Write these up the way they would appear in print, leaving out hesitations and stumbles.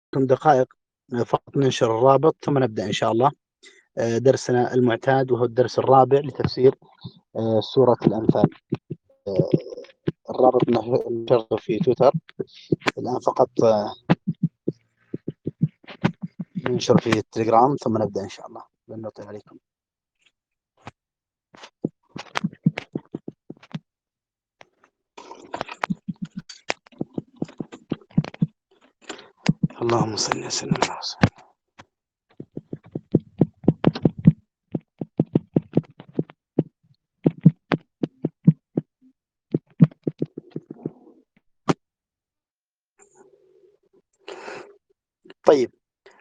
دقائق فقط ننشر الرابط ثم نبدأ إن شاء الله درسنا المعتاد، وهو الدرس الرابع لتفسير سورة الأنفال. الرابط نشره في تويتر الآن، فقط ننشر في التليجرام ثم نبدأ إن شاء الله. لن نطيل عليكم. اللهم صل وسلم على رسول الله. طيب،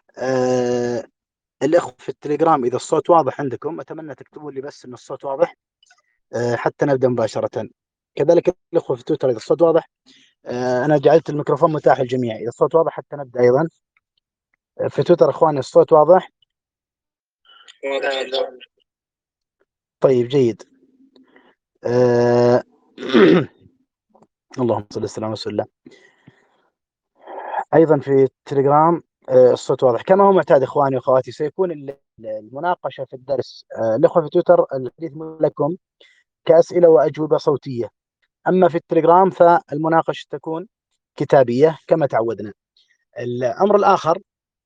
الإخوة في التليجرام إذا الصوت واضح عندكم أتمنى تكتبوا لي بس إن الصوت واضح حتى نبدأ مباشرة. كذلك الإخوة في تويتر إذا الصوت واضح أنا جعلت الميكروفون متاح للجميع، إذا الصوت واضح حتى نبدأ أيضا. في تويتر إخواني الصوت واضح؟ طيب جيد. اللهم صل وسلم على رسول الله. أيضا في التليجرام الصوت واضح كما هو معتاد. إخواني وأخواتي سيكون المناقشة في الدرس الأخوة في تويتر الحديث لكم كأسئلة وأجوبة صوتية، أما في التليجرام فالمناقشة تكون كتابية كما تعودنا. الأمر الآخر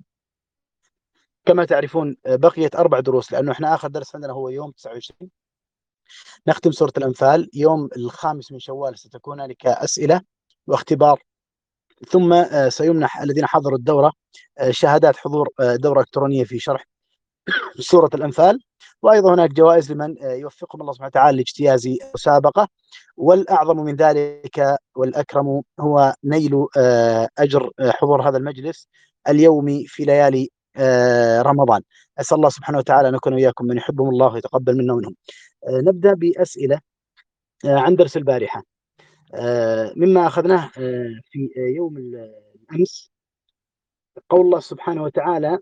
كما تعرفون بقيت 4 دروس، لأنه إحنا آخر درس عندنا هو يوم 29 نختم سورة الأنفال. يوم 5 من شوال ستكون هناك أسئلة واختبار، ثم سيمنح الذين حضروا الدورة شهادات حضور دورة إلكترونية في شرح سورة الأنفال، وأيضا هناك جوائز لمن يوفقهم الله سبحانه وتعالى لاجتياز مسابقة، والأعظم من ذلك والأكرم هو نيل أجر حضور هذا المجلس اليومي في ليالي رمضان. أسأل الله سبحانه وتعالى أن نكون وإياكم من يحبهم الله ويتقبل منا ومنهم. نبدأ بأسئلة عن درس البارحة مما أخذناه في يوم الأمس. قول الله سبحانه وتعالى: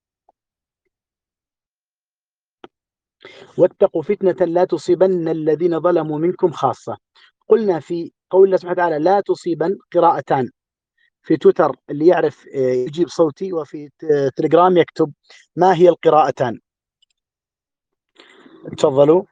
واتقوا فتنة لا تصيبن الذين ظلموا منكم خاصة. قلنا في قول الله سبحانه وتعالى لا تصيبن قراءتان، في تويتر اللي يعرف يجيب صوتي، وفي تليجرام يكتب ما هي القراءتان. تفضلوا.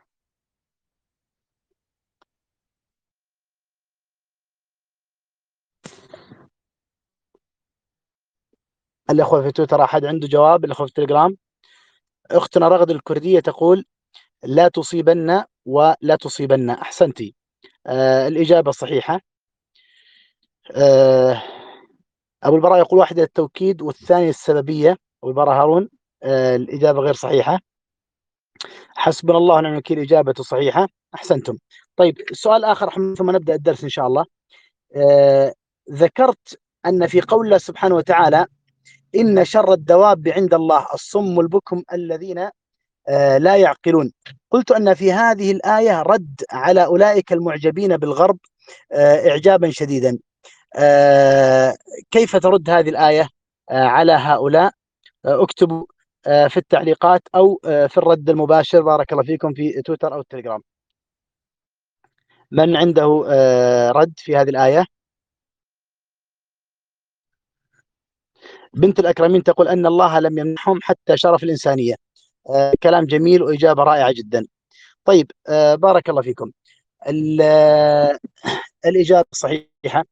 الأخوة في تويتر أحد عنده جواب؟ الأخوة في التليجرام أختنا رغد الكردية تقول لا تصيبن ولا تصيبن. أحسنتي، الإجابة صحيحة. أبو البراء يقول واحدة التوكيد والثانية السببية. أبو البراء هارون الإجابة غير صحيحة. حسبنا الله ونعم الوكيل، إجابته صحيحة. أحسنتم. طيب سؤال آخر ثم نبدأ الدرس إن شاء الله. ذكرت أن في قول الله سبحانه وتعالى إن شر الدواب عند الله الصم البكم الذين لا يعقلون، قلت أن في هذه الآية رد على أولئك المعجبين بالغرب إعجابا شديدا. كيف ترد هذه الآية على هؤلاء؟ اكتبوا في التعليقات أو في الرد المباشر، بارك الله فيكم، في تويتر أو التليجرام. من عنده رد في هذه الآية؟ بنت الأكرمين تقول أن الله لم يمنحهم حتى شرف الإنسانية. كلام جميل وإجابة رائعة جدا. طيب بارك الله فيكم. الإجابة صحيحة.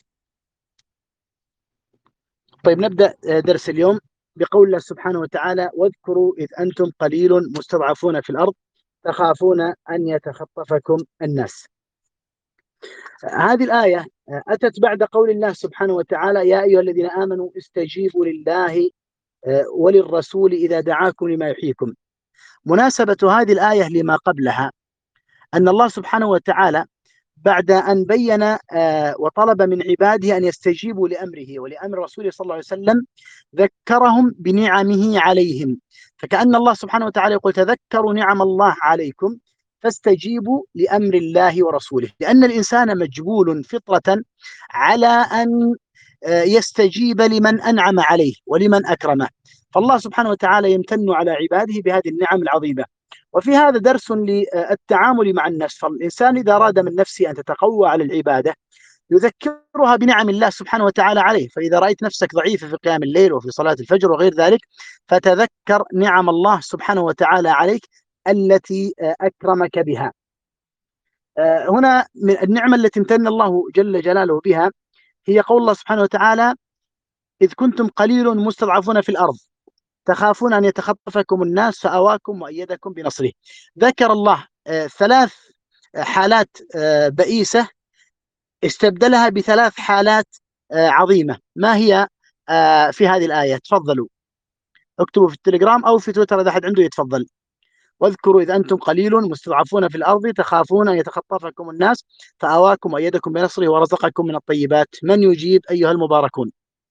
طيب نبدأ درس اليوم بقول الله سبحانه وتعالى: واذكروا إذ أنتم قليل مستضعفون في الأرض تخافون أن يتخطفكم الناس. هذه الآية أتت بعد قول الله سبحانه وتعالى: يا أيها الذين آمنوا استجيبوا لله وللرسول إذا دعاكم لما يحييكم. مناسبة هذه الآية لما قبلها أن الله سبحانه وتعالى بعد أن بين وطلب من عباده أن يستجيبوا لأمره ولأمر رسوله صلى الله عليه وسلم ذكرهم بنعمه عليهم، فكأن الله سبحانه وتعالى يقول: تذكروا نعم الله عليكم فاستجيبوا لأمر الله ورسوله، لأن الإنسان مجبول فطرة على أن يستجيب لمن أنعم عليه ولمن أكرمه، فالله سبحانه وتعالى يمتن على عباده بهذه النعم العظيمة. وفي هذا درس للتعامل مع النفس، فالإنسان إذا أراد من نفسه أن تتقوى على العبادة يذكرها بنعم الله سبحانه وتعالى عليه. فإذا رأيت نفسك ضعيفة في قيام الليل وفي صلاة الفجر وغير ذلك، فتذكر نعم الله سبحانه وتعالى عليك التي أكرمك بها. هنا من النعمة التي امتن الله جل جلاله بها هي قول الله سبحانه وتعالى: إذ كنتم قليل مستضعفون في الأرض تخافون أن يتخطفكم الناس فأواكم وأيدكم بنصره. ذكر الله ثلاث حالات بئيسة استبدلها بثلاث حالات عظيمة. ما هي في هذه الآية؟ تفضلوا اكتبوا في التليجرام أو في تويتر إذا أحد عنده يتفضل. واذكروا إذ أنتم قليل مستضعفون في الأرض تخافون أن يتخطفكم الناس فآواكم وأيدكم بنصره ورزقكم من الطيبات. من يجيب أيها المباركون؟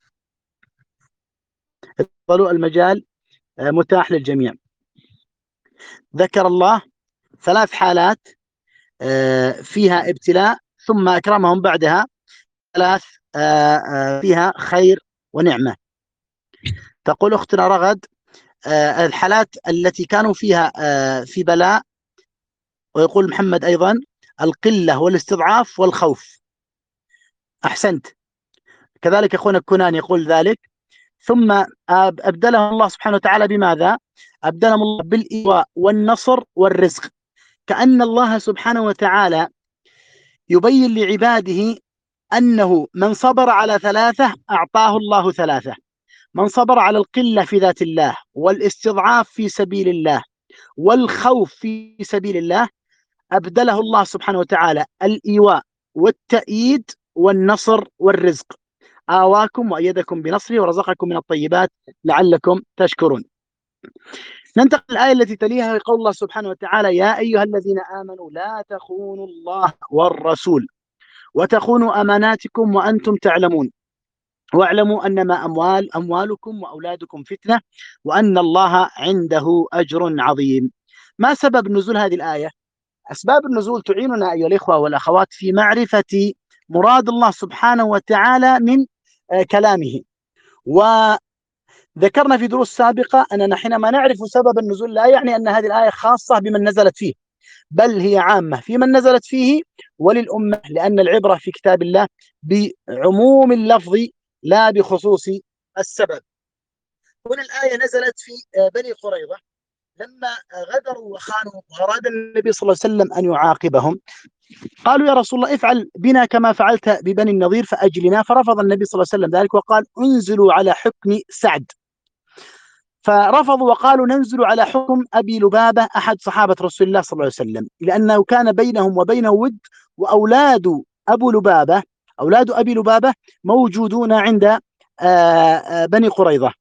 تفضلوا، المجال متاح للجميع. ذكر الله ثلاث حالات فيها ابتلاء ثم أكرمهم بعدها ثلاث فيها خير ونعمة. تقول أختنا رغد الحالات التي كانوا فيها في بلاء، ويقول محمد أيضا القلة والاستضعاف والخوف. أحسنت. كذلك أخونا كنان يقول ذلك. ثم أبدلهم الله سبحانه وتعالى بماذا؟ أبدلهم الله بالإيواء والنصر والرزق. كأن الله سبحانه وتعالى يبين لعباده أنه من صبر على ثلاثة أعطاه الله ثلاثة: من صبر على القلة في ذات الله، والاستضعاف في سبيل الله، والخوف في سبيل الله، أبدله الله سبحانه وتعالى الإيواء والتأييد والنصر والرزق. آواكم وأيدكم بنصره ورزقكم من الطيبات لعلكم تشكرون. ننتقل الآية التي تليها قول الله سبحانه وتعالى: يا أيها الذين آمنوا لا تخونوا الله والرسول وتخونوا أماناتكم وأنتم تعلمون واعلموا أنما أموالكم وأولادكم فتنة وأن الله عنده أجر عظيم. ما سبب نزول هذه الآية؟ أسباب النزول تعيننا أيها الإخوة والأخوات في معرفة مراد الله سبحانه وتعالى من كلامه. وذكرنا في دروس سابقة أننا حينما نعرف سبب النزول لا يعني أن هذه الآية خاصة بمن نزلت فيه، بل هي عامة في من نزلت فيه وللأمة، لأن العبرة في كتاب الله بعموم اللفظ لا بخصوص السبب. هنا الآية نزلت في بني قريظة لما غدروا وخانوا وأراد النبي صلى الله عليه وسلم أن يعاقبهم. قالوا: يا رسول الله افعل بنا كما فعلت ببني النضير فأجلنا. فرفض النبي صلى الله عليه وسلم ذلك وقال: انزلوا على حكم سعد. فرفضوا وقالوا: ننزل على حكم أبي لبابة أحد صحابة رسول الله صلى الله عليه وسلم، لأنه كان بينهم وبينه ود، وأولاد أولاد أبي لبابة موجودون عند بني قريظة.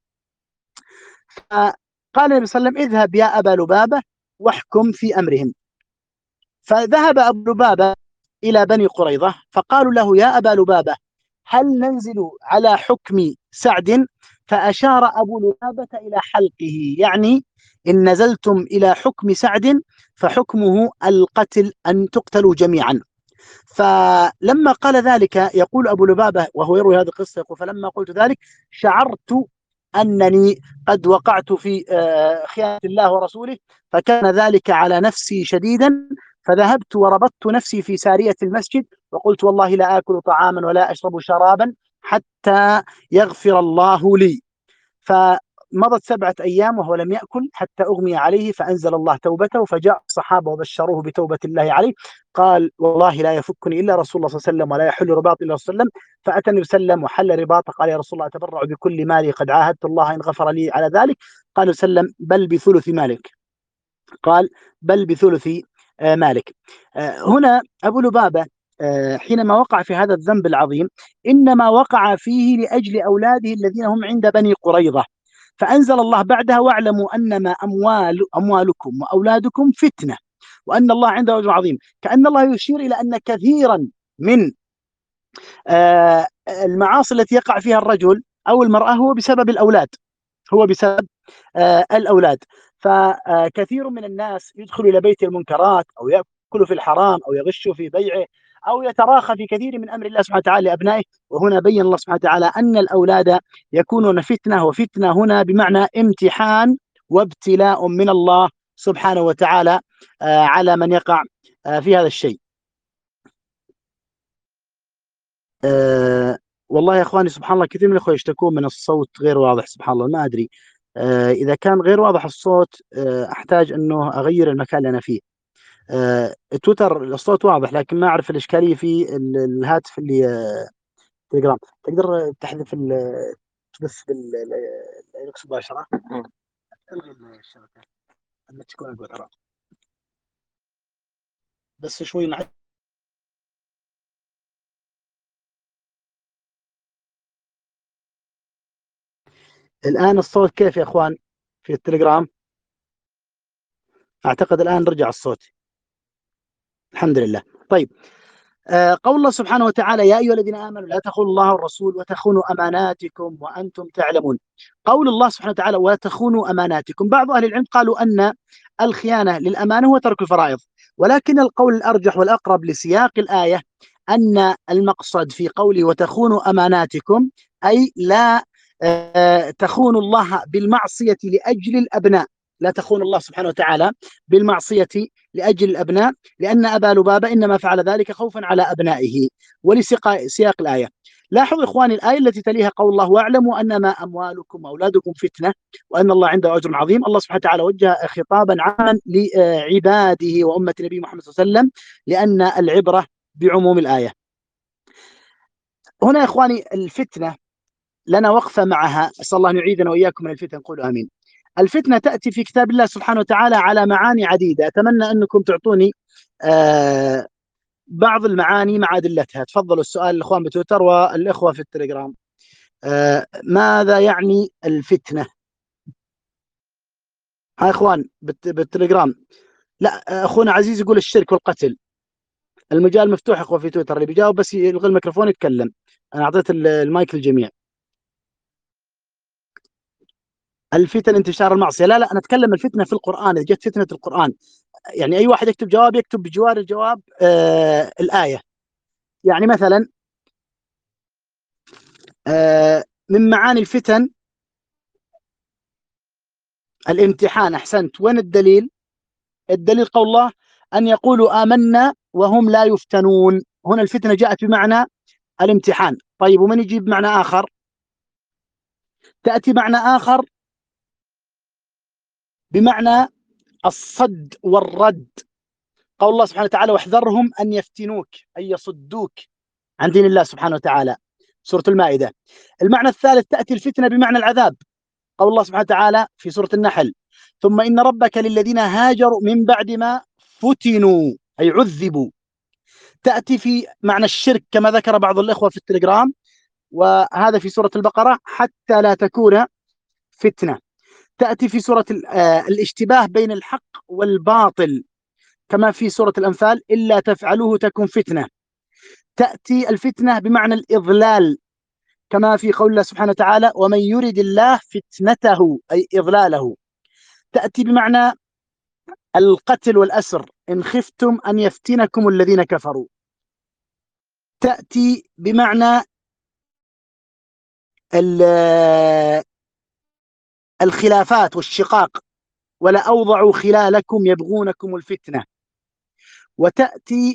فقال النبي صلى الله عليه وسلم: اذهب يا أبا لبابة واحكم في أمرهم. فذهب أبو لبابة إلى بني قريظة فقالوا له: يا أبا لبابة هل ننزل على حكم سعد؟ فأشار أبو لبابة إلى حلقه، يعني إن نزلتم إلى حكم سعد فحكمه القتل، أن تقتلوا جميعا. فلما قال ذلك يقول أبو لبابة وهو يروي هذه القصة يقول: فلما قلت ذلك شعرت أنني قد وقعت في خيانة الله ورسوله، فكان ذلك على نفسي شديدا، فذهبت وربطت نفسي في سارية المسجد وقلت: والله لا آكل طعاما ولا أشرب شرابا حتى يغفر الله لي. فمضت 7 أيام وهو لم يأكل حتى أغمي عليه، فأنزل الله توبته، فجاء الصحابة وبشروه بتوبة الله عليه. قال: والله لا يفكني إلا رسول الله صلى الله عليه وسلم ولا يحل رباط إلا رسول الله. فأتى النبي صلى الله عليه وسلم وحل رباطه. قال: يا رسول الله أتبرع بكل مالي، قد عاهدت الله إن غفر لي على ذلك. قال صلى الله عليه وسلم: بل بثلث مالك. قال: بل بثلث مالك. هنا أبو لبابة حينما وقع في هذا الذنب العظيم إنما وقع فيه لأجل أولاده الذين هم عند بني قريظة، فأنزل الله بعدها: واعلموا أنما أموالكم وأولادكم فتنة وأن الله عنده أجر عظيم. كأن الله يشير إلى أن كثيرا من المعاصي التي يقع فيها الرجل أو المرأة هو بسبب الأولاد، هو بسبب الأولاد. فكثير من الناس يدخل إلى بيت المنكرات أو يأكل في الحرام أو يغش في بيعه أو يتراخى في كثير من أمر الله سبحانه وتعالى لأبنائه. وهنا بين الله سبحانه وتعالى أن الأولاد يكونون فتنة، وفتنة هنا بمعنى امتحان وابتلاء من الله سبحانه وتعالى على من يقع في هذا الشيء. أه والله يا اخواني سبحان الله كثير من الاخوه يشتكون من الصوت غير واضح، سبحان الله ما ادري. اذا كان غير واضح الصوت احتاج انه اغير المكان اللي انا فيه. تويتر الصوت واضح لكن ما اعرف الاشكاليه في الهاتف اللي تليجرام. تقدر تحذف تبث بالايركس مباشره. الغي الشبكه لما تكون اقوى ترى. بس شوي مع الان الصوت كيف يا اخوان في التليجرام؟ اعتقد الان رجع الصوت الحمد لله. طيب قول الله سبحانه وتعالى يا أيها الذين آمنوا لا تخونوا الله والرسول وتخونوا أماناتكم وأنتم تعلمون. قول الله سبحانه وتعالى ولا تخونوا أماناتكم، بعض أهل العلم قالوا أن الخيانة للأمانة هو ترك الفرائض، ولكن القول الأرجح والأقرب لسياق الآية أن المقصد في قوله وتخونوا أماناتكم أي لا تخونوا الله بالمعصية لأجل الأبناء، لا تخونوا الله سبحانه وتعالى بالمعصية لأجل الأبناء، لأن أبا لبابة إنما فعل ذلك خوفا على أبنائه. ولسياق الآية لاحظوا إخواني الآية التي تليها قول الله واعلموا أنما أموالكم وأولادكم فتنة وأن الله عنده أجر عظيم. الله سبحانه وتعالى وجه خطابا عاما لعباده وأمة النبي محمد صلى الله عليه وسلم لأن العبرة بعموم الآية. هنا يا إخواني الفتنة لنا وقفة معها، أسأل الله أن يعيذنا وإياكم من الفتن، قولوا آمين. الفتنة تأتي في كتاب الله سبحانه وتعالى على معاني عديدة، أتمنى أنكم تعطوني بعض المعاني مع أدلتها. تفضلوا السؤال الإخوان بتويتر والإخوة في التليجرام. ماذا يعني الفتنة؟ ها إخوان بالتليجرام. لا أخونا عزيز يقول الشرك والقتل. المجال مفتوح إخوة في تويتر، اللي بيجاوب بس يلغي الميكروفون يتكلم. أنا أعطيت المايك للجميع. الفتن انتشار المعصية، لا أنا أتكلم الفتنة في القرآن، إذا جت فتنة القرآن يعني أي واحد يكتب جواب يكتب بجوار الجواب الآية. يعني مثلا من معاني الفتن الامتحان. أحسنت، وين الدليل؟ الدليل قول الله أن يقولوا آمنا وهم لا يفتنون. هنا الفتنة جاءت بمعنى الامتحان. طيب ومن يجيب معنى آخر؟ تأتي معنى آخر بمعنى الصد والرد. قول الله سبحانه وتعالى واحذرهم أن يفتنوك أي يصدوك عن دين الله سبحانه وتعالى، سورة المائدة. المعنى الثالث تأتي الفتنة بمعنى العذاب. قول الله سبحانه وتعالى في سورة النحل ثم إن ربك للذين هاجروا من بعد ما فتنوا أي عذبوا. تأتي في معنى الشرك كما ذكر بعض الإخوة في التليجرام، وهذا في سورة البقرة حتى لا تكون فتنة. تأتي في سورة الاشتباه بين الحق والباطل كما في سورة الأنفال إلا تفعلوه تكن فتنة. تأتي الفتنة بمعنى الإضلال كما في قول الله سبحانه وتعالى ومن يرد الله فتنته أي إضلاله. تأتي بمعنى القتل والأسر إن خفتم أن يفتنكم الذين كفروا. تأتي بمعنى الخلافات والشقاق ولا أوضعوا خلالكم يبغونكم الفتنة. وتأتي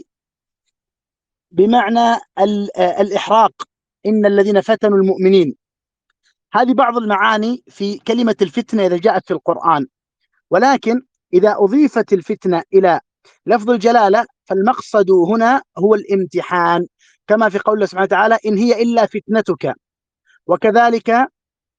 بمعنى الإحراق إن الذين فتنوا المؤمنين. هذه بعض المعاني في كلمة الفتنة إذا جاءت في القرآن، ولكن إذا أضيفت الفتنة إلى لفظ الجلالة فالمقصد هنا هو الامتحان كما في قول الله سبحانه وتعالى إن هي إلا فتنتك. وكذلك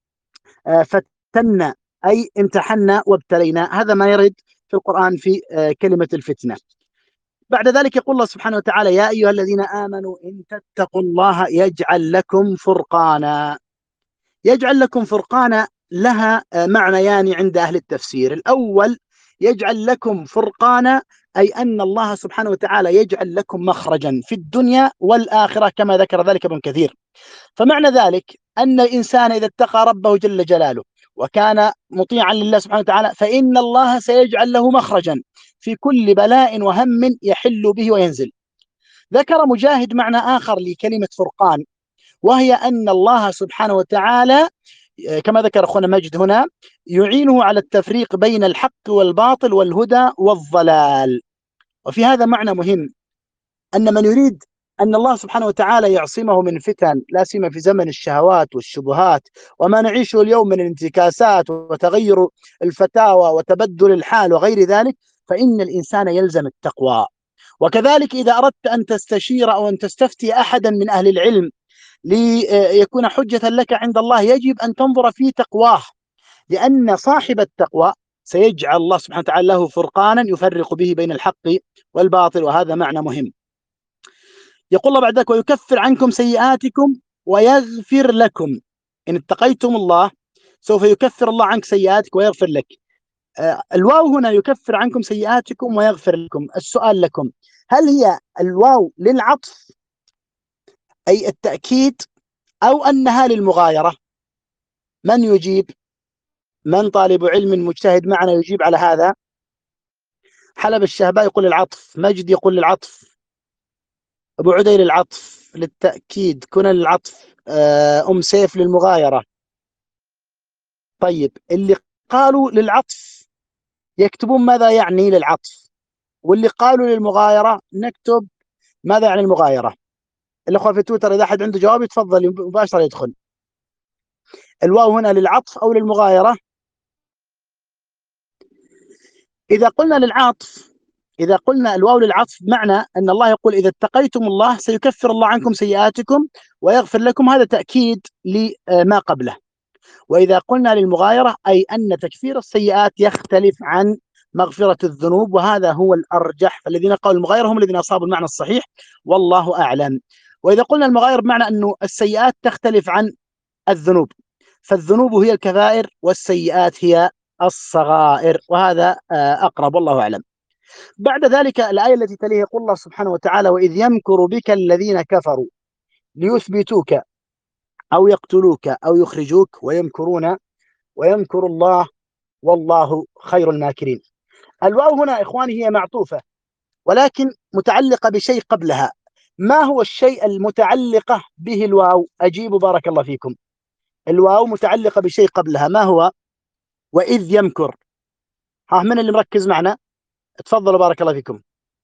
فتنا أي امتحنا وابتلينا. هذا ما يرد في القرآن في كلمة الفتنة. بعد ذلك يقول الله سبحانه وتعالى يا أيها الذين آمنوا إن تتقوا الله يجعل لكم فرقانا. يجعل لكم فرقانا لها معنيان عند أهل التفسير. الأول يجعل لكم فرقانا أي أن الله سبحانه وتعالى يجعل لكم مخرجا في الدنيا والآخرة كما ذكر ذلك ابن كثير. فمعنى ذلك أن الإنسان إذا اتقى ربه جل جلاله وكان مطيعا لله سبحانه وتعالى فإن الله سيجعل له مخرجا في كل بلاء وهم يحل به وينزل. ذكر مجاهد معنى آخر لكلمة فرقان وهي أن الله سبحانه وتعالى كما ذكر أخونا مجد هنا يعينه على التفريق بين الحق والباطل والهدى والضلال. وفي هذا معنى مهم أن من يريد أن الله سبحانه وتعالى يعصمه من فتن، لا سيما في زمن الشهوات والشبهات وما نعيشه اليوم من الانتكاسات وتغير الفتاوى وتبدل الحال وغير ذلك، فإن الإنسان يلزم التقوى. وكذلك إذا أردت أن تستشير أو أن تستفتي أحدا من أهل العلم ليكون حجة لك عند الله، يجب أن تنظر في تقواه، لأن صاحب التقوى سيجعل الله سبحانه وتعالى له فرقانا يفرق به بين الحق والباطل، وهذا معنى مهم. يقول الله بعد ذلك: ويكفر عنكم سيئاتكم ويغفر لكم. إن اتقيتم الله سوف يكفر الله عنك سيئاتك ويغفر لك. الواو هنا يكفر عنكم سيئاتكم ويغفر لكم. السؤال لكم: هل هي الواو للعطف أي التأكيد، أو أنها للمغايرة؟ من يجيب؟ من طالب علم مجتهد معنا يجيب على هذا؟ حلب الشهباء يقول العطف، مجد يقول العطف، أبو عدير العطف للتأكيد، كنا للعطف، أم سيف للمغايرة. طيب اللي قالوا للعطف يكتبون ماذا يعني للعطف، واللي قالوا للمغايرة نكتب ماذا يعني المغايرة. الأخوة في تويتر إذا أحد عنده جواب يتفضل مباشرة يدخل. الواو هنا للعطف أو للمغايرة؟ إذا قلنا للعطف، إذا قلنا الواو للعطف بمعنى أن الله يقول: إذا اتقيتم الله سيكفر الله عنكم سيئاتكم ويغفر لكم، هذا تأكيد لما قبله. وإذا قلنا للمغايرة أي أن تكفير السيئات يختلف عن مغفرة الذنوب، وهذا هو الأرجح، فالذين قالوا المغايرة هم الذين أصابوا المعنى الصحيح والله أعلم. وإذا قلنا المغايرة بمعنى أنه السيئات تختلف عن الذنوب، فالذنوب هي الكبائر والسيئات هي الصغائر، وهذا أقرب والله أعلم. بعد ذلك الآية التي تليها يقول الله سبحانه وتعالى: وإذ يمكر بك الذين كفروا ليثبتوك أو يقتلوك أو يخرجوك ويمكرون ويمكر الله والله خير الماكرين. الواو هنا إخواني هي معطوفة ولكن متعلقة بشيء قبلها. ما هو الشيء المتعلقة به الواو؟ أجيبوا بارك الله فيكم. الواو متعلقة بشيء قبلها، ما هو؟ وإذ يمكر. ها، من اللي مركز معنا؟ تفضلوا بارك الله فيكم.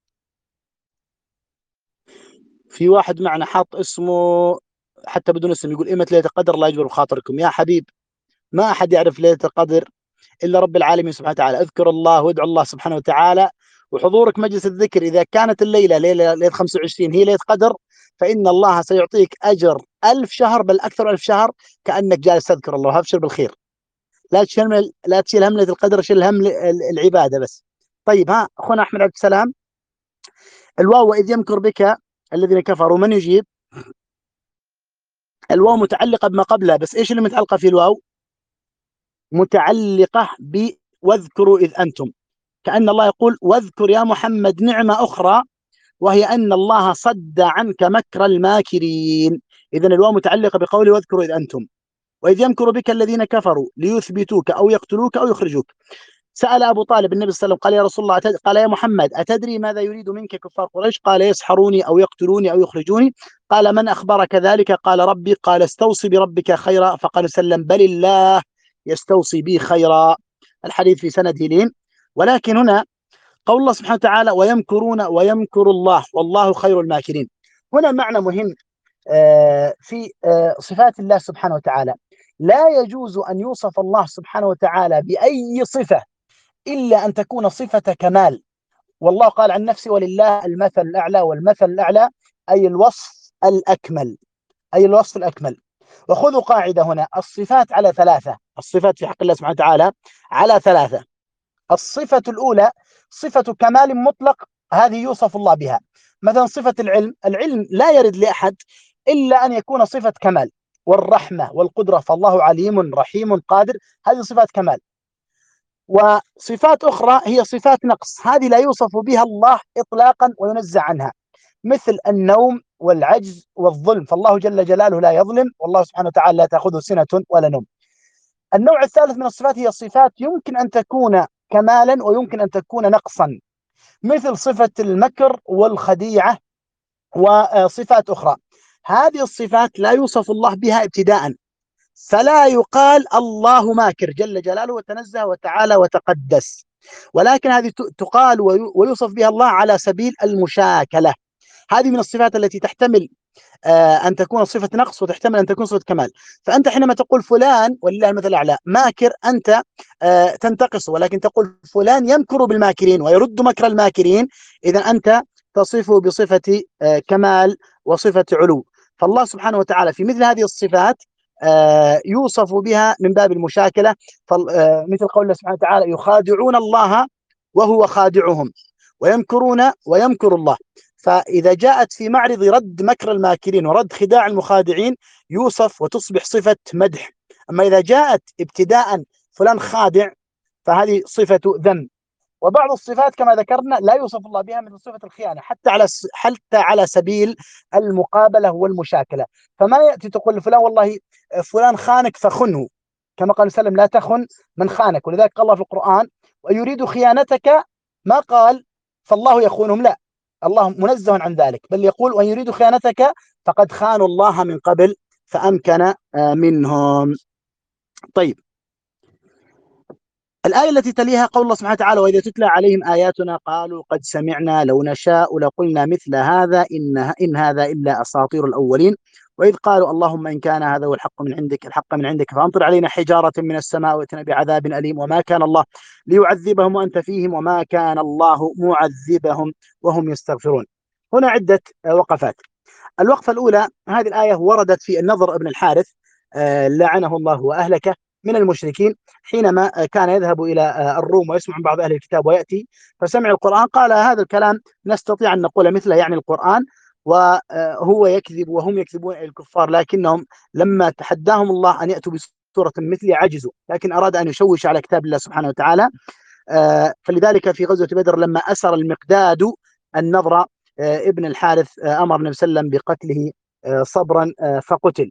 في واحد معنا حاط اسمه حتى بدون اسم، يقول: إمة ليلة القدر الله يجبر بخاطركم. يا حبيب، ما أحد يعرف ليلة القدر إلا رب العالمين سبحانه وتعالى. اذكر الله وادعو الله سبحانه وتعالى، وحضورك مجلس الذكر إذا كانت الليلة ليلة 25 هي ليلة قدر، فإن الله سيعطيك أجر 1000 شهر، بل أكثر 1000 شهر، كأنك جالس تذكر الله. وابشر بالخير، لا تشيل هم ليلة القدر، شيل هم العبادة بس. طيب، ها أخونا أحمد عبد السلام، الواو وإذ يمكر بك الذين كفروا، من يجيب؟ الواو متعلقة بما قبلها، بس إيش اللي متعلقة في الواو؟ متعلقة واذكروا إذ أنتم، كأن الله يقول: واذكر يا محمد نعمة أخرى، وهي أن الله صد عنك مكر الماكرين. إذن الواو متعلقة بقوله: واذكروا إذ أنتم. وإذ يمكر بك الذين كفروا ليثبتوك أو يقتلوك أو يخرجوك. سأل أبو طالب النبي صلى الله عليه وسلم قال: يا رسول الله، قال: يا محمد، أتدري ماذا يريد منك كفار قريش؟ قال: يسحروني أو يقتلوني أو يخرجوني. قال: من أخبرك ذلك؟ قال: ربي. قال: استوصي بربك خيرا. فقال سلم: بل الله يستوصي بي خيرا. الحديث في سنده لين. ولكن هنا قول الله سبحانه وتعالى: ويمكرون ويمكر الله والله خير الماكرين. هنا معنى مهم في صفات الله سبحانه وتعالى. لا يجوز أن يوصف الله سبحانه وتعالى بأي صفة إلا أن تكون صفة كمال. والله قال عن نفسه: ولله المثل الأعلى. والمثل الأعلى أي الوصف الأكمل، أي الوصف الأكمل. وخذوا قاعدة هنا: الصفات على ثلاثة. الصفات في حق الله سبحانه وتعالى على ثلاثة. الصفة الأولى صفة كمال مطلق، هذه يوصف الله بها. مثلا صفة العلم لا يرد لأحد إلا أن يكون صفة كمال. والرحمة والقدرة، فالله عليم رحيم قادر، هذه صفات كمال. وصفات أخرى هي صفات نقص، هذه لا يوصف بها الله إطلاقا وينزع عنها، مثل النوم والعجز والظلم، فالله جل جلاله لا يظلم، والله سبحانه وتعالى لا تأخذه سنة ولا نوم. النوع الثالث من الصفات هي صفات يمكن أن تكون كمالا ويمكن أن تكون نقصا، مثل صفة المكر والخديعة وصفات أخرى. هذه الصفات لا يوصف الله بها ابتداء، فلا يقال الله ماكر جل جلاله وتنزه وتعالى وتقدس، ولكن هذه تقال ويوصف بها الله على سبيل المشاكلة. هذه من الصفات التي تحتمل أن تكون صفة نقص وتحتمل أن تكون صفة كمال. فأنت حينما تقول فلان ولله المثل الأعلى ماكر، أنت تنتقص، ولكن تقول فلان يمكر بالماكرين ويرد مكر الماكرين، إذا أنت تصفه بصفة كمال وصفة علو. فالله سبحانه وتعالى في مثل هذه الصفات يوصف بها من باب المشاكلة، مثل قول الله سبحانه وتعالى يخادعون الله وهو خادعهم ويمكرون ويمكر الله. فإذا جاءت في معرض رد مكر الماكرين ورد خداع المخادعين يوصف وتصبح صفة مدح. أما إذا جاءت ابتداء فلان خادع فهذه صفة ذم. وبعض الصفات كما ذكرنا لا يوصف الله بها مثل صفة الخيانة، حتى على سبيل المقابلة والمشاكلة. فما يأتي تقول لفلان والله فلان خانك فخنه، كما قال وسلم لا تخن من خانك. ولذلك قال الله في القرآن ويريد خيانتك، ما قال فالله يخونهم، لا، الله منزه عن ذلك، بل يقول وإن يريد خيانتك فقد خانوا الله من قبل فأمكن منهم. طيب، الآية التي تليها قول الله سبحانه وتعالى وإذا تتلى عليهم آياتنا قالوا قد سمعنا لو نشاء لقلنا مثل هذا إن هذا إلا أساطير الأولين. وإذ قالوا اللهم إن كان هذا هو الحق من عندك فأمطر علينا حجارة من السماء وائتنا بعذاب أليم وما كان الله ليعذبهم وأنت فيهم وما كان الله معذبهم وهم يستغفرون. هنا عدة وقفات. الوقفة الأولى، هذه الآية وردت في النضر بن الحارث لعنه الله وأهلكه من المشركين، حينما كان يذهب إلى الروم ويسمع بعض أهل الكتاب ويأتي فسمع القرآن قال هذا الكلام نستطيع أن نقول مثله، يعني القرآن، وهو يكذب وهم يكذبون الكفار، لكنهم لما تحداهم الله أن يأتوا بسورة مثله عجزوا، لكن أراد أن يشوش على كتاب الله سبحانه وتعالى. فلذلك في غزوة بدر لما أسر المقداد النضر ابن الحارث أمر النبي صلى الله عليه وسلم بقتله صبرا فقتل.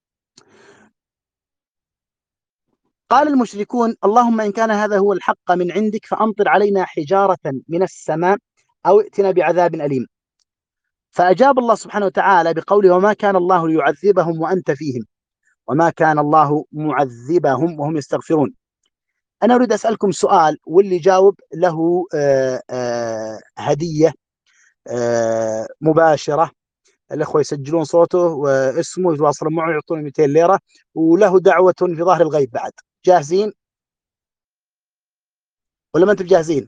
قال المشركون اللهم إن كان هذا هو الحق من عندك فأمطر علينا حجارة من السماء أو ائتنا بعذاب أليم. فأجاب الله سبحانه وتعالى بقوله وما كان الله ليعذبهم وأنت فيهم وما كان الله معذبهم وهم يستغفرون. أنا أريد أسألكم سؤال، واللي جاوب له هدية مباشرة. الأخوة يسجلون صوته واسمه يتواصلون معه يعطونه 200 ليرة، وله دعوة في ظهر الغيب بعد. جاهزين ولا ما أنتم جاهزين؟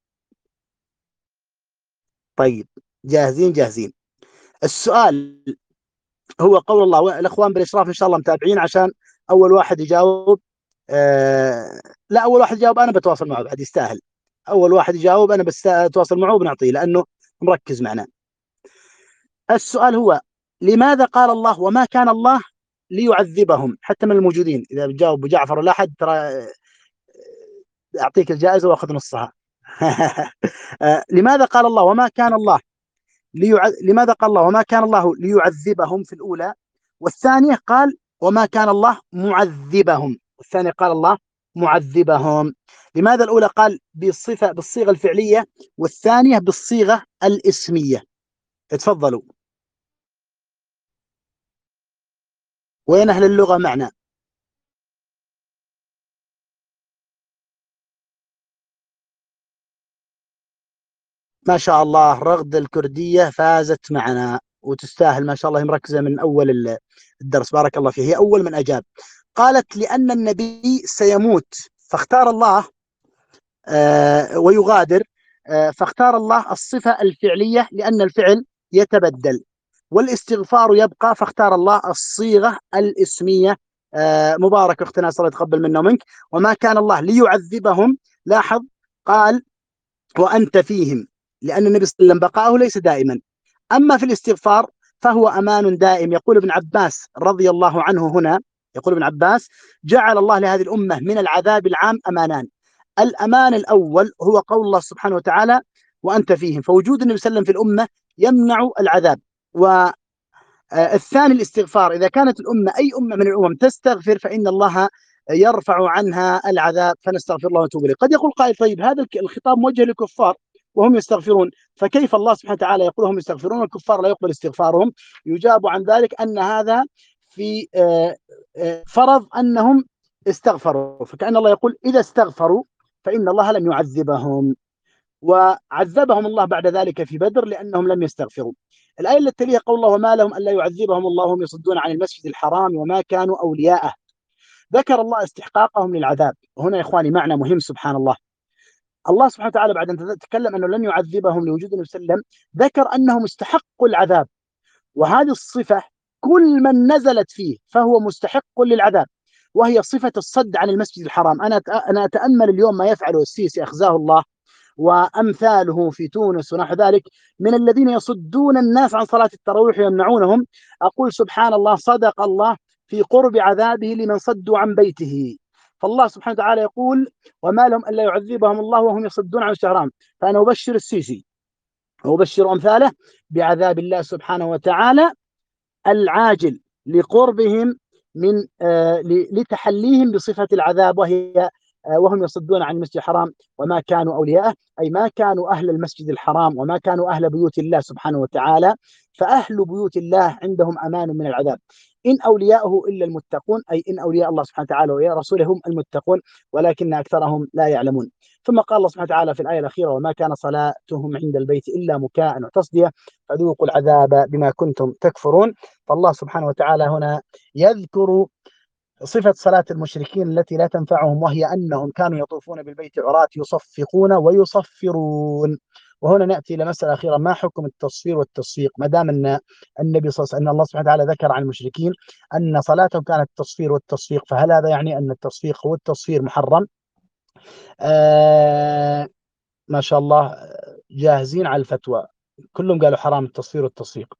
طيب، جاهزين. السؤال هو قول الله، والأخوان بالإشراف إن شاء الله متابعين عشان أول واحد يجاوب لا، أول واحد يجاوب أنا بتواصل معه بعد، يستاهل. أول واحد يجاوب أنا بس أتواصل معه وبنعطيه لأنه مركز معنا. السؤال هو لماذا قال الله وما كان الله ليعذبهم؟ حتى من الموجودين إذا بتجاوب جعفر ولا أحد ترى أعطيك الجائزة وأخذ نصها. لماذا قال الله وما كان الله لماذا قال الله وما كان الله ليعذبهم في الأولى، والثانية قال وما كان الله معذبهم، والثانية قال الله معذبهم؟ لماذا الأولى قال بالصيغة الفعلية والثانية بالصيغة الاسمية؟ تفضلوا، وين أهل اللغة معنا؟ ما شاء الله رغد الكردية فازت معنا وتستاهل، ما شاء الله مركزة من أول الدرس، بارك الله فيها، هي أول من أجاب. قالت لأن النبي سيموت فاختار الله ويغادر، فاختار الله الصفة الفعلية لأن الفعل يتبدل، والاستغفار يبقى فاختار الله الصيغة الاسمية. مبارك أختنا، صلى الله يتقبل منا ومنك. وما كان الله ليعذبهم، لاحظ قال وأنت فيهم، لأن النبي صلى الله عليه وسلم بقاؤه ليس دائما. أما في الاستغفار فهو أمان دائم. يقول ابن عباس رضي الله عنه هنا، يقول ابن عباس جعل الله لهذه الأمة من العذاب العام أمانان. الأمان الأول هو قول الله سبحانه وتعالى وأنت فيهم، فوجود النبي صلى الله عليه وسلم في الأمة يمنع العذاب. والثاني الاستغفار، إذا كانت الأمة أي أمة من الأمم تستغفر فإن الله يرفع عنها العذاب، فنستغفر الله ونتوب إليه. قد يقول قائل طيب هذا الخطاب موجه للكفار وهم يستغفرون، فكيف الله سبحانه وتعالى يقول هم يستغفرون والكفار لا يقبل استغفارهم؟ يجاب عن ذلك أن هذا في فرض أنهم استغفروا، فكأن الله يقول إذا استغفروا فإن الله لم يعذبهم، وعذبهم الله بعد ذلك في بدر لأنهم لم يستغفروا. الآية التي تليها قول الله وما لهم ألا يعذبهم الله وهم يصدون عن المسجد الحرام وما كانوا أولياءه. ذكر الله استحقاقهم للعذاب. وهنا يا إخواني معنى مهم سبحان الله. الله سبحانه وتعالى بعد أن تكلم أنه لن يعذبهم لوجود النبي صلى الله عليه وسلم ذكر أنهم استحقوا العذاب، وهذه الصفة كل من نزلت فيه فهو مستحق للعذاب، وهي صفة الصد عن المسجد الحرام. أنا أتأمل اليوم ما يفعله السيسي أخزاه الله وأمثاله في تونس ونحو ذلك من الذين يصدون الناس عن صلاة التراويح ويمنعونهم. أقول سبحان الله، صدق الله في قرب عذابه لمن صدوا عن بيته. فالله سبحانه وتعالى يقول وما لهم ألا يعذبهم الله وهم يصدون عن الحرام. فأنا أبشر السيسي وأبشر أمثاله بعذاب الله سبحانه وتعالى العاجل لقربهم من لتحليهم بصفة العذاب، وهي وهم يصدون عن المسجد الحرام وما كانوا أولياءه، أي ما كانوا أهل المسجد الحرام وما كانوا أهل بيوت الله سبحانه وتعالى. فأهل بيوت الله عندهم أمان من العذاب. إن أولياءه إلا المتقون، أي إن أولياء الله سبحانه وتعالى ويا رسوله هم المتقون ولكن أكثرهم لا يعلمون. ثم قال الله سبحانه وتعالى في الآية الأخيرة وما كان صلاتهم عند البيت إلا مكاء وتصدية فذوقوا العذاب بما كنتم تكفرون. فالله سبحانه وتعالى هنا يذكر صفة صلاة المشركين التي لا تنفعهم، وهي أنهم كانوا يطوفون بالبيت عراة يصفقون ويصفرون. وهنا نأتي إلى مسألة أخيرة، ما حكم التصفير والتصفيق؟ ما دام أن النبي صلى الله عليه وسلم، أن الله سبحانه وتعالى ذكر عن المشركين أن صلاتهم كانت التصفير والتصفيق، فهل هذا يعني أن التصفيق والتصفير محرم؟ ما شاء الله جاهزين على الفتوى، كلهم قالوا حرام التصفير والتصفيق.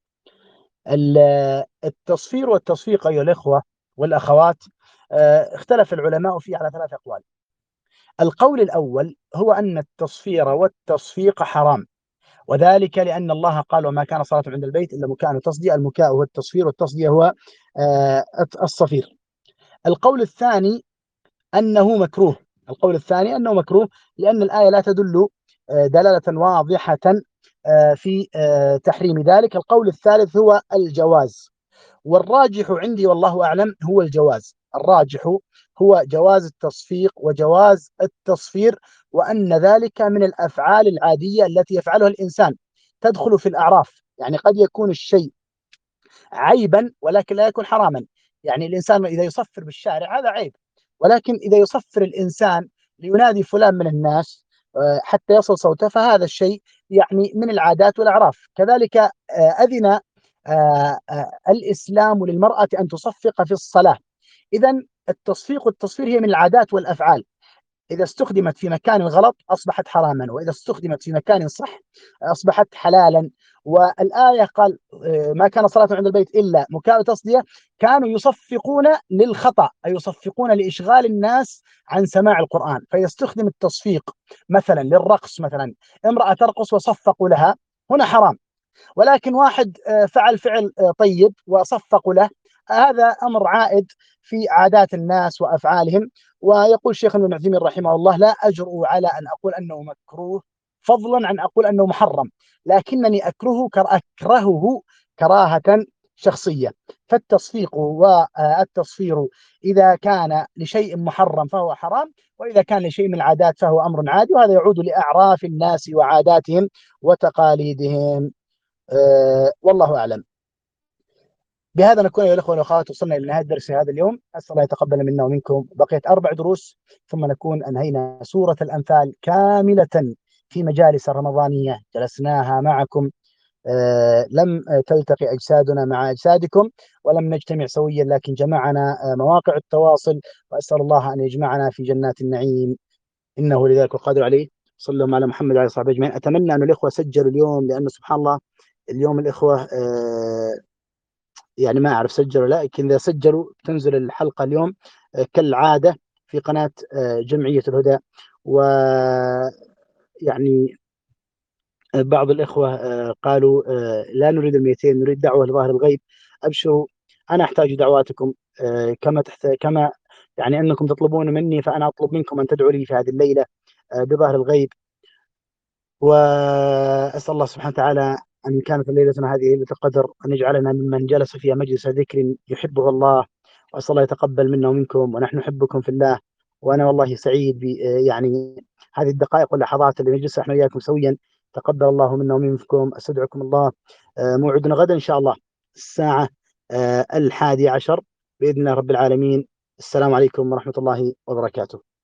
التصفير والتصفيق أيها الإخوة والأخوات اختلف العلماء فيه على 3 أقوال. القول الأول هو أن التصفير والتصفيق حرام، وذلك لأن الله قال وما كان صلاة عند البيت إلا مكاء وتصدية. المكاء هو التصفير والتصدية هو الصفير. القول الثاني أنه مكروه. القول الثاني أنه مكروه لأن الآية لا تدل دلالة واضحة في تحريم ذلك. القول الثالث هو الجواز، والراجح عندي والله أعلم هو الجواز. الراجح هو جواز التصفيق وجواز التصفير، وأن ذلك من الأفعال العادية التي يفعلها الإنسان تدخل في الأعراف. يعني قد يكون الشيء عيبا ولكن لا يكون حراما. يعني الإنسان إذا يصفر بالشارع هذا عيب، ولكن إذا يصفر الإنسان لينادي فلان من الناس حتى يصل صوته فهذا الشيء يعني من العادات والأعراف. كذلك أذن الإسلام للمرأة أن تصفق في الصلاة. إذن التصفيق والتصفير هي من العادات والأفعال، إذا استخدمت في مكان غلط أصبحت حراما، وإذا استخدمت في مكان صح أصبحت حلالا. والآية قال ما كان صلاة عند البيت إلا مكاء تصدية، كانوا يصفقون للخطأ، أي يصفقون لإشغال الناس عن سماع القرآن. فيستخدم التصفيق مثلا للرقص، مثلا امرأة ترقص وصفقوا لها، هنا حرام. ولكن واحد فعل فعل طيب وصفقوا له، هذا أمر عائد في عادات الناس وأفعالهم. ويقول شيخ ابن عثيمين رحمه الله لا أجرؤ على أن أقول أنه مكروه فضلا عن أقول أنه محرم، لكنني أكرهه كراهة شخصية. فالتصفيق والتصفير إذا كان لشيء محرم فهو حرام، وإذا كان لشيء من العادات فهو أمر عادي، وهذا يعود لأعراف الناس وعاداتهم وتقاليدهم. والله أعلم. بهذا نكون أيها الأخوة والأخوات وصلنا إلى نهاية درس هذا اليوم. أسأل الله يتقبل منا ومنكم. بقيت 4 دروس ثم نكون أنهينا سورة الأنفال كاملة في مجالس رمضانية جلسناها معكم. لم تلتقي أجسادنا مع أجسادكم ولم نجتمع سويا، لكن جمعنا مواقع التواصل، وأسأل الله أن يجمعنا في جنات النعيم إنه لذلك القادر عليه. صلى الله على محمد وعلى صحبه أجمعين. أتمنى أن الإخوة سجلوا اليوم، لأنه سبحان الله اليوم الإخوة يعني ما أعرف سجلوا لا، لكن إذا سجلوا تنزل الحلقة اليوم كالعادة في قناة جمعية الهدى. ويعني بعض الإخوة قالوا لا نريد 200، نريد دعوة لظاهر الغيب. أبشروا، أنا أحتاج دعواتكم كما يعني أنكم تطلبون مني، فأنا أطلب منكم أن تدعوا لي في هذه الليلة بظاهر الغيب. وأسأل الله سبحانه وتعالى أن كانت ليلتنا هذه ليلة القدر، أن يجعلنا ممن جلس فيها مجلس ذكر يحبه الله. وأسأل الله يتقبل منا ومنكم، ونحن نحبكم في الله. وأنا والله سعيد يعني هذه الدقائق واللحظات اللي نجلس نحن وإياكم سويا تقبل الله منا ومنكم. أستودعكم الله. موعدنا غدا إن شاء الله الساعة 11:00 بإذن الله رب العالمين. السلام عليكم ورحمة الله وبركاته.